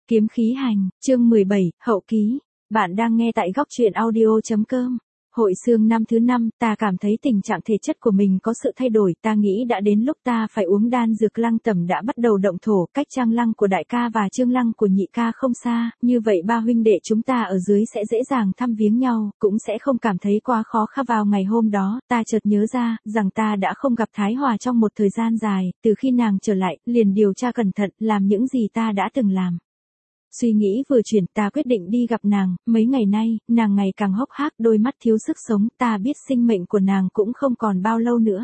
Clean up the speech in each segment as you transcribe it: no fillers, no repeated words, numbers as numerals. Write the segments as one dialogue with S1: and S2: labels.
S1: Kiếm khí hành, chương 17, hậu ký. Bạn đang nghe tại góc truyện audio.com. Hội xương năm thứ 5, ta cảm thấy tình trạng thể chất của mình có sự thay đổi, ta nghĩ đã đến lúc ta phải uống đan dược. Lăng Tẩm đã bắt đầu động thổ, cách Trang Lăng của đại ca và Trương Lăng của nhị ca không xa, như vậy ba huynh đệ chúng ta ở dưới sẽ dễ dàng thăm viếng nhau, cũng sẽ không cảm thấy quá khó khăn. Vào ngày hôm đó, ta chợt nhớ ra, rằng ta đã không gặp Thái Hòa trong một thời gian dài, từ khi nàng trở lại, liền điều tra cẩn thận, làm những gì ta đã từng làm. Suy nghĩ vừa chuyển, ta quyết định đi gặp nàng. Mấy ngày nay, nàng ngày càng hốc hác, đôi mắt thiếu sức sống, ta biết sinh mệnh của nàng cũng không còn bao lâu nữa.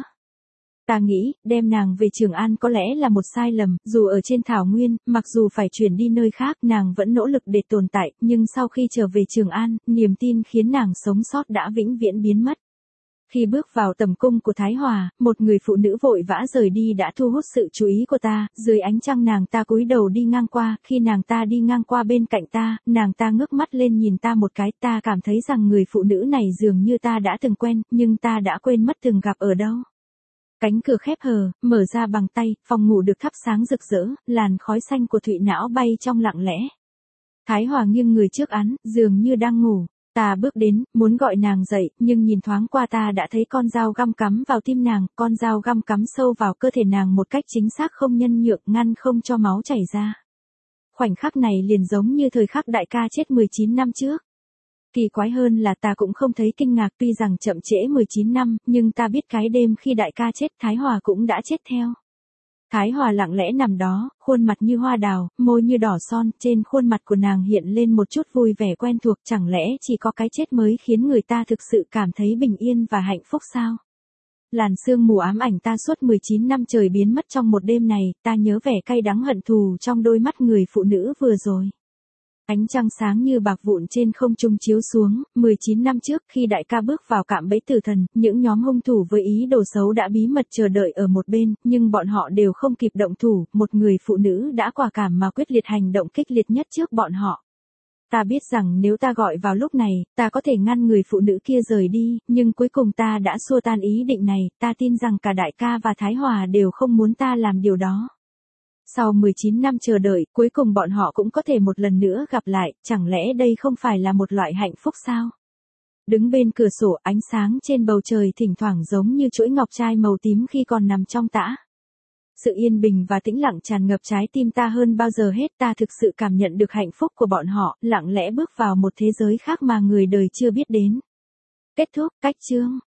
S1: Ta nghĩ, đem nàng về Trường An có lẽ là một sai lầm, dù ở trên Thảo Nguyên, mặc dù phải chuyển đi nơi khác, nàng vẫn nỗ lực để tồn tại, nhưng sau khi trở về Trường An, niềm tin khiến nàng sống sót đã vĩnh viễn biến mất. Khi bước vào tầm cung của Thái Hòa, một người phụ nữ vội vã rời đi đã thu hút sự chú ý của ta. Dưới ánh trăng nàng ta cúi đầu đi ngang qua, khi nàng ta đi ngang qua bên cạnh ta, nàng ta ngước mắt lên nhìn ta một cái. Ta cảm thấy rằng người phụ nữ này dường như ta đã từng quen, nhưng ta đã quên mất từng gặp ở đâu. Cánh cửa khép hờ, mở ra bằng tay, phòng ngủ được thắp sáng rực rỡ, làn khói xanh của thụy não bay trong lặng lẽ. Thái Hòa nghiêng người trước án, dường như đang ngủ. Ta bước đến, muốn gọi nàng dậy, nhưng nhìn thoáng qua ta đã thấy con dao găm cắm vào tim nàng, con dao găm cắm sâu vào cơ thể nàng một cách chính xác không nhân nhượng, ngăn không cho máu chảy ra. Khoảnh khắc này liền giống như thời khắc đại ca chết 19 năm trước. Kỳ quái hơn là ta cũng không thấy kinh ngạc, tuy rằng chậm trễ 19 năm, nhưng ta biết cái đêm khi đại ca chết, Thái Hòa cũng đã chết theo. Thái Hòa lặng lẽ nằm đó, khuôn mặt như hoa đào, môi như đỏ son, trên khuôn mặt của nàng hiện lên một chút vui vẻ quen thuộc, chẳng lẽ chỉ có cái chết mới khiến người ta thực sự cảm thấy bình yên và hạnh phúc sao? Làn sương mù ám ảnh ta suốt 19 năm trời biến mất trong một đêm này, ta nhớ vẻ cay đắng hận thù trong đôi mắt người phụ nữ vừa rồi. Ánh trăng sáng như bạc vụn trên không trung chiếu xuống. 19 năm trước, khi đại ca bước vào cạm bẫy tử thần, những nhóm hung thủ với ý đồ xấu đã bí mật chờ đợi ở một bên, nhưng bọn họ đều không kịp động thủ, một người phụ nữ đã quả cảm mà quyết liệt hành động kịch liệt nhất trước bọn họ. Ta biết rằng nếu ta gọi vào lúc này, ta có thể ngăn người phụ nữ kia rời đi, nhưng cuối cùng ta đã xua tan ý định này. Ta tin rằng cả đại ca và Thái Hòa đều không muốn ta làm điều đó. Sau 19 năm chờ đợi, cuối cùng bọn họ cũng có thể một lần nữa gặp lại, chẳng lẽ đây không phải là một loại hạnh phúc sao? Đứng bên cửa sổ, ánh sáng trên bầu trời thỉnh thoảng giống như chuỗi ngọc trai màu tím khi còn nằm trong tã. Sự yên bình và tĩnh lặng tràn ngập trái tim ta hơn bao giờ hết. Ta thực sự cảm nhận được hạnh phúc của bọn họ, lặng lẽ bước vào một thế giới khác mà người đời chưa biết đến. Kết thúc, cách chương.